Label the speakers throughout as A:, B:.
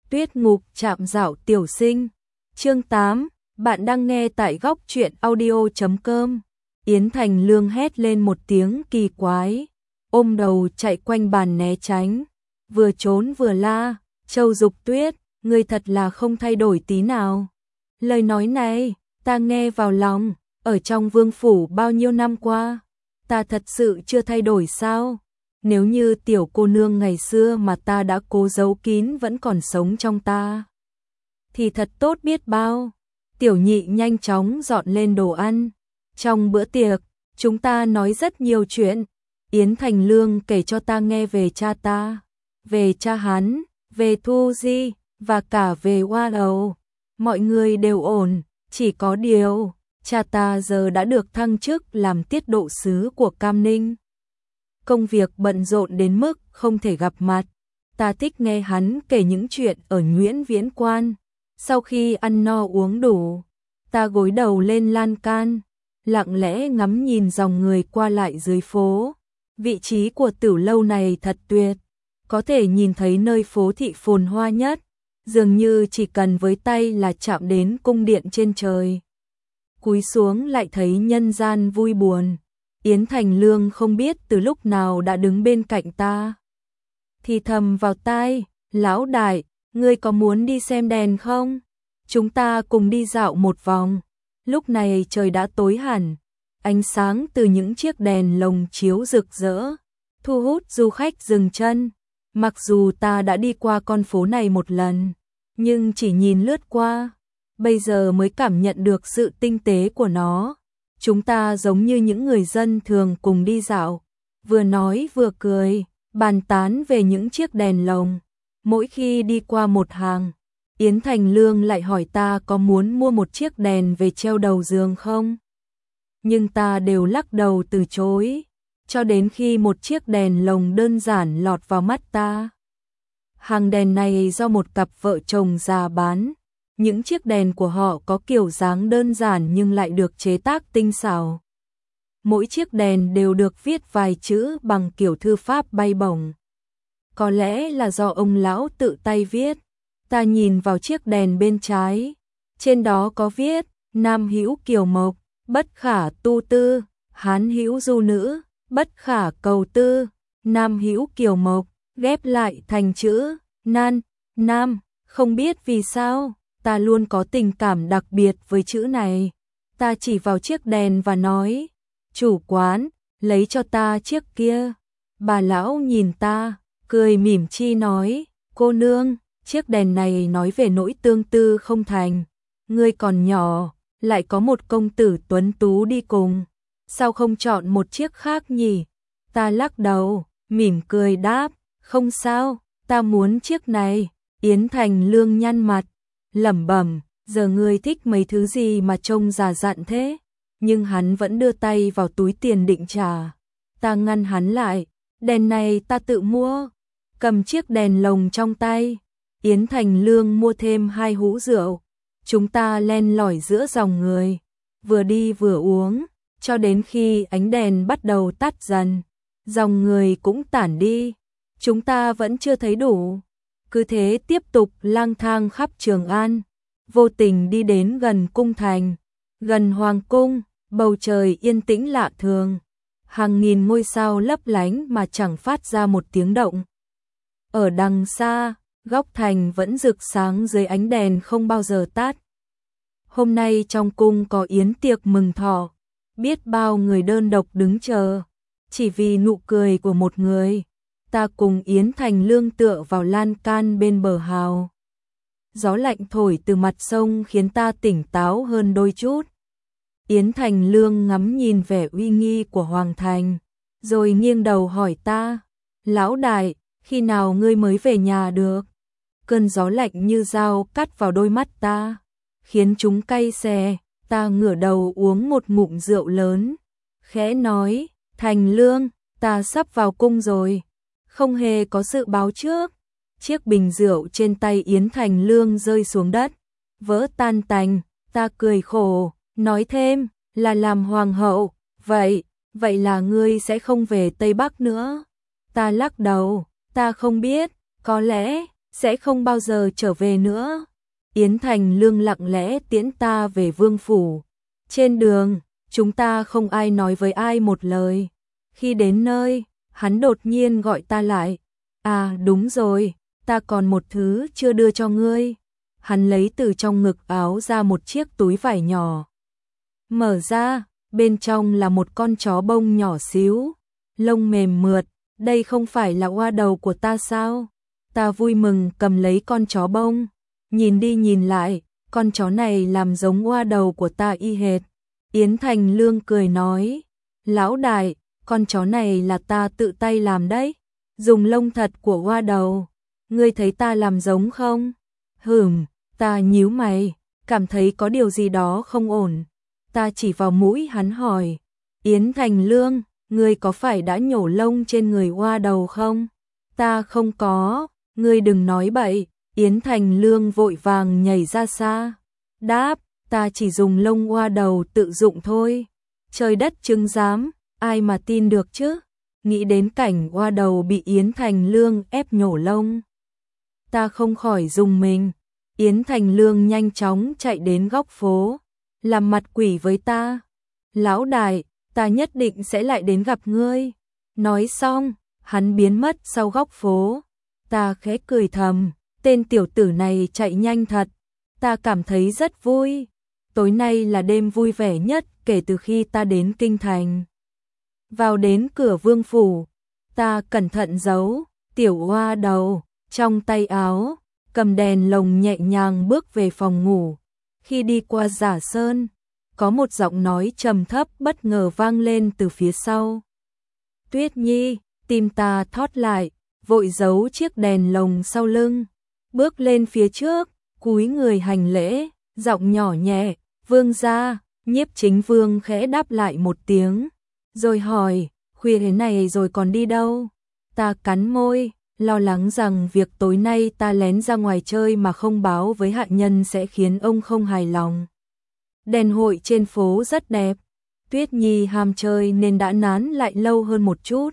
A: Tuyết ngục trạm dạo tiểu sinh. Chương 8, bạn đang nghe tại góc truyện audio.com. Yến Thành Lương hét lên một tiếng kỳ quái, ôm đầu chạy quanh bàn né tránh, vừa trốn vừa la, Châu Dục Tuyết, ngươi thật là không thay đổi tí nào. Lời nói này, ta nghe vào lòng, ở trong vương phủ bao nhiêu năm qua, ta thật sự chưa thay đổi sao? Nếu như tiểu cô nương ngày xưa mà ta đã cố giấu kín vẫn còn sống trong ta, thì thật tốt biết bao. Tiểu Nhị nhanh chóng dọn lên đồ ăn. Trong bữa tiệc, chúng ta nói rất nhiều chuyện. Yến Thành Lương kể cho ta nghe về cha ta, về cha hắn, về Thu Di, và cả về Hoa Âu. Mọi người đều ổn, chỉ có điều, cha ta giờ đã được thăng chức làm tiết độ sứ của Cam Ninh. Công việc bận rộn đến mức không thể gặp mặt. Ta thích nghe hắn kể những chuyện ở Nguyễn Viễn Quan. Sau khi ăn no uống đủ, ta gối đầu lên lan can, lặng lẽ ngắm nhìn dòng người qua lại dưới phố. Vị trí của Tử lâu này thật tuyệt, có thể nhìn thấy nơi phố thị phồn hoa nhất, dường như chỉ cần với tay là chạm đến cung điện trên trời. Cúi xuống lại thấy nhân gian vui buồn. Yến Thành Lương không biết từ lúc nào đã đứng bên cạnh ta, thì thầm vào tai, lão đại, ngươi có muốn đi xem đèn không? Chúng ta cùng đi dạo một vòng. Lúc này trời đã tối hẳn, ánh sáng từ những chiếc đèn lồng chiếu rực rỡ, thu hút du khách dừng chân. Mặc dù ta đã đi qua con phố này một lần, nhưng chỉ nhìn lướt qua, bây giờ mới cảm nhận được sự tinh tế của nó. Chúng ta giống như những người dân thường cùng đi dạo, vừa nói vừa cười, bàn tán về những chiếc đèn lồng. Mỗi khi đi qua một hàng, Yến Thành Lương lại hỏi ta có muốn mua một chiếc đèn về treo đầu giường không? Nhưng ta đều lắc đầu từ chối, cho đến khi một chiếc đèn lồng đơn giản lọt vào mắt ta. Hàng đèn này do một cặp vợ chồng già bán. Những chiếc đèn của họ có kiểu dáng đơn giản nhưng lại được chế tác tinh xảo. Mỗi chiếc đèn đều được viết vài chữ bằng kiểu thư pháp bay bổng. Có lẽ là do ông lão tự tay viết. Ta nhìn vào chiếc đèn bên trái, trên đó có viết: Nam hữu kiều mộc, bất khả tu tư; Hán hữu du nữ, bất khả cầu tư. Nam hữu kiều mộc ghép lại thành chữ nan, nam. Không biết vì sao, ta luôn có tình cảm đặc biệt với chữ này. Ta chỉ vào chiếc đèn và nói: chủ quán, lấy cho ta chiếc kia. Bà lão nhìn ta, cười mỉm chi nói: cô nương, chiếc đèn này nói về nỗi tương tư không thành. Ngươi còn nhỏ, lại có một công tử tuấn tú đi cùng, sao không chọn một chiếc khác nhỉ? Ta lắc đầu, mỉm cười đáp: không sao, ta muốn chiếc này. Yến Thành Lương nhăn mặt, lẩm bẩm: giờ ngươi thích mấy thứ gì mà trông già dặn thế? Nhưng hắn vẫn đưa tay vào túi tiền định trả. Ta ngăn hắn lại: đèn này ta tự mua. Cầm chiếc đèn lồng trong tay, Yến Thành Lương mua thêm 2 hũ rượu. Chúng ta len lỏi giữa dòng người, vừa đi vừa uống, cho đến khi ánh đèn bắt đầu tắt dần, dòng người cũng tản đi. Chúng ta vẫn chưa thấy đủ, cứ thế tiếp tục lang thang khắp Trường An, vô tình đi đến gần cung thành, gần hoàng cung. Bầu trời yên tĩnh lạ thường, hàng nghìn ngôi sao lấp lánh mà chẳng phát ra một tiếng động. Ở đằng xa, góc thành vẫn rực sáng dưới ánh đèn không bao giờ tắt. Hôm nay trong cung có yến tiệc mừng thọ, biết bao người đơn độc đứng chờ, chỉ vì nụ cười của một người. Ta cùng Yến Thành Lương tựa vào lan can bên bờ hào. Gió lạnh thổi từ mặt sông khiến ta tỉnh táo hơn đôi chút. Yến Thành Lương ngắm nhìn vẻ uy nghi của Hoàng Thành, rồi nghiêng đầu hỏi ta: lão đại, khi nào ngươi mới về nhà được? Cơn gió lạnh như dao cắt vào đôi mắt ta, khiến chúng cay xè. Ta ngửa đầu uống một ngụm rượu lớn, khẽ nói: Thành Lương, ta sắp vào cung rồi. Không hề có sự báo trước, chiếc bình rượu trên tay Yến Thành Lương rơi xuống đất, vỡ tan tành. Ta cười khổ, nói thêm: là làm hoàng hậu, vậy là ngươi sẽ không về Tây Bắc nữa. Ta lắc đầu, ta không biết, có lẽ sẽ không bao giờ trở về nữa. Yến Thành Lương lặng lẽ tiễn ta về vương phủ. Trên đường, chúng ta không ai nói với ai một lời. Khi đến nơi, hắn đột nhiên gọi ta lại. À đúng rồi, ta còn một thứ chưa đưa cho ngươi. Hắn lấy từ trong ngực áo ra một chiếc túi vải nhỏ. Mở ra, bên trong là một con chó bông nhỏ xíu, lông mềm mượt. Đây không phải là oa đầu của ta sao? Ta vui mừng cầm lấy con chó bông. Nhìn đi nhìn lại, con chó này làm giống oa đầu của ta y hệt. Yến Thành Lương cười nói, lão đại, con chó này là ta tự tay làm đấy, dùng lông thật của oa đầu. Ngươi thấy ta làm giống không? Ta nhíu mày, cảm thấy có điều gì đó không ổn. Ta chỉ vào mũi hắn hỏi, Yến Thành Lương, ngươi có phải đã nhổ lông trên người oa đầu không? Ta không có, ngươi đừng nói bậy. Yến Thành Lương vội vàng nhảy ra xa. Đáp, ta chỉ dùng lông oa đầu tự dụng thôi. Trời đất chứng giám, ai mà tin được chứ? Nghĩ đến cảnh oa đầu bị Yến Thành Lương ép nhổ lông. Ta không khỏi rùng mình. Yến Thành Lương nhanh chóng chạy đến góc phố, làm mặt quỷ với ta. Lão đại, ta nhất định sẽ lại đến gặp ngươi. Nói xong, hắn biến mất sau góc phố. Ta khẽ cười thầm, tên tiểu tử này chạy nhanh thật. Ta cảm thấy rất vui. Tối nay là đêm vui vẻ nhất kể từ khi ta đến kinh thành. Vào đến cửa vương phủ, ta cẩn thận giấu tiểu oa đầu trong tay áo, cầm đèn lồng nhẹ nhàng bước về phòng ngủ. Khi đi qua Giả Sơn, có một giọng nói trầm thấp bất ngờ vang lên từ phía sau. Tuyết Nhi, tim ta thót lại, vội giấu chiếc đèn lồng sau lưng, bước lên phía trước, cúi người hành lễ, giọng nhỏ nhẹ, vương gia. Nhiếp Chính Vương khẽ đáp lại một tiếng, rồi hỏi, khuya thế này rồi còn đi đâu? Ta cắn môi, lo lắng rằng việc tối nay ta lén ra ngoài chơi mà không báo với hạ nhân sẽ khiến ông không hài lòng. Đèn hội trên phố rất đẹp, Tuyết Nhi ham chơi nên đã nán lại lâu hơn một chút.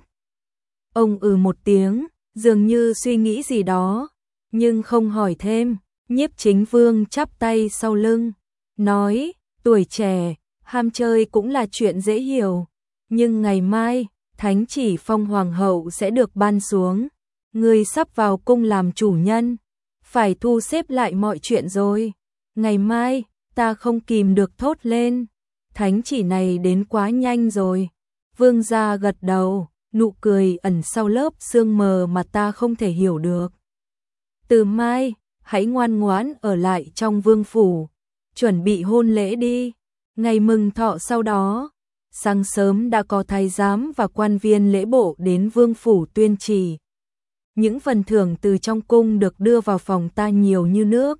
A: Ông một tiếng, dường như suy nghĩ gì đó, nhưng không hỏi thêm. Nhiếp Chính Vương chắp tay sau lưng, nói, tuổi trẻ, ham chơi cũng là chuyện dễ hiểu, nhưng ngày mai, thánh chỉ phong hoàng hậu sẽ được ban xuống. Ngươi sắp vào cung làm chủ nhân, phải thu xếp lại mọi chuyện rồi. Ngày mai, ta không kìm được thốt lên, thánh chỉ này đến quá nhanh rồi. Vương gia gật đầu, nụ cười ẩn sau lớp sương mờ mà ta không thể hiểu được. Từ mai, hãy ngoan ngoãn ở lại trong vương phủ, chuẩn bị hôn lễ đi. Ngày mừng thọ sau đó, sáng sớm đã có thái giám và quan viên lễ bộ đến vương phủ tuyên chỉ. Những phần thưởng từ trong cung được đưa vào phòng ta nhiều như nước.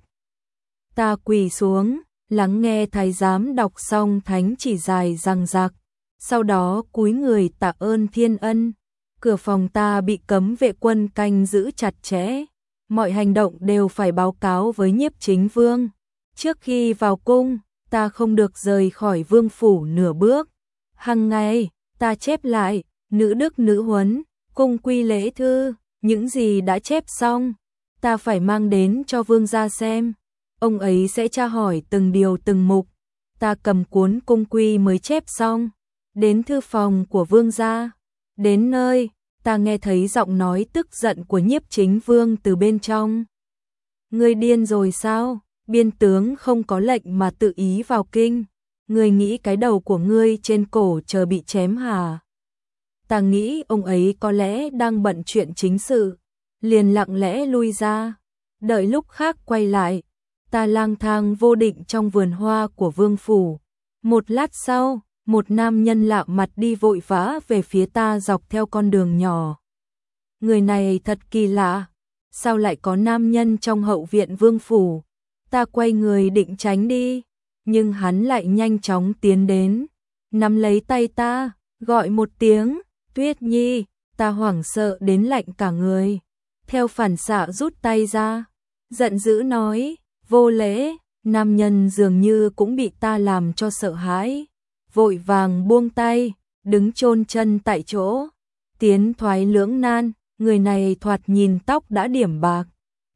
A: Ta quỳ xuống, lắng nghe thái giám đọc xong thánh chỉ dài dằng dặc, sau đó cúi người tạ ơn thiên ân. Cửa phòng ta bị cấm vệ quân canh giữ chặt chẽ, mọi hành động đều phải báo cáo với Nhiếp Chính Vương. Trước khi vào cung, ta không được rời khỏi vương phủ nửa bước. Hằng ngày, ta chép lại, nữ đức nữ huấn, cung quy lễ thư, những gì đã chép xong, ta phải mang đến cho vương gia xem. Ông ấy sẽ tra hỏi từng điều từng mục. Ta cầm cuốn cung quy mới chép xong, đến thư phòng của vương gia. Đến nơi, ta nghe thấy giọng nói tức giận của Nhiếp Chính Vương từ bên trong. Ngươi điên rồi sao? Biên tướng không có lệnh mà tự ý vào kinh. Ngươi nghĩ cái đầu của ngươi trên cổ chờ bị chém hả? Ta nghĩ ông ấy có lẽ đang bận chuyện chính sự, liền lặng lẽ lui ra. Đợi lúc khác quay lại, ta lang thang vô định trong vườn hoa của vương phủ. Một lát sau, một nam nhân lạ mặt đi vội vã về phía ta dọc theo con đường nhỏ. Người này thật kỳ lạ, sao lại có nam nhân trong hậu viện vương phủ? Ta quay người định tránh đi, nhưng hắn lại nhanh chóng tiến đến, nắm lấy tay ta, gọi một tiếng, Tuyết Nhi. Ta hoảng sợ đến lạnh cả người, theo phản xạ rút tay ra, giận dữ nói, vô lễ. Nam nhân dường như cũng bị ta làm cho sợ hãi, vội vàng buông tay, đứng chôn chân tại chỗ. Tiến thoái lưỡng nan, người này thoạt nhìn tóc đã điểm bạc,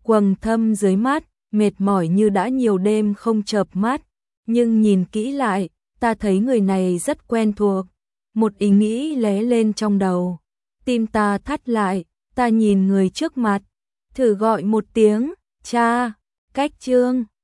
A: quầng thâm dưới mắt, mệt mỏi như đã nhiều đêm không chợp mắt, nhưng nhìn kỹ lại, ta thấy người này rất quen thuộc. Một ý nghĩ lóe lên trong đầu, tim ta thắt lại, ta nhìn người trước mặt, thử gọi một tiếng, cha, Cách Trương.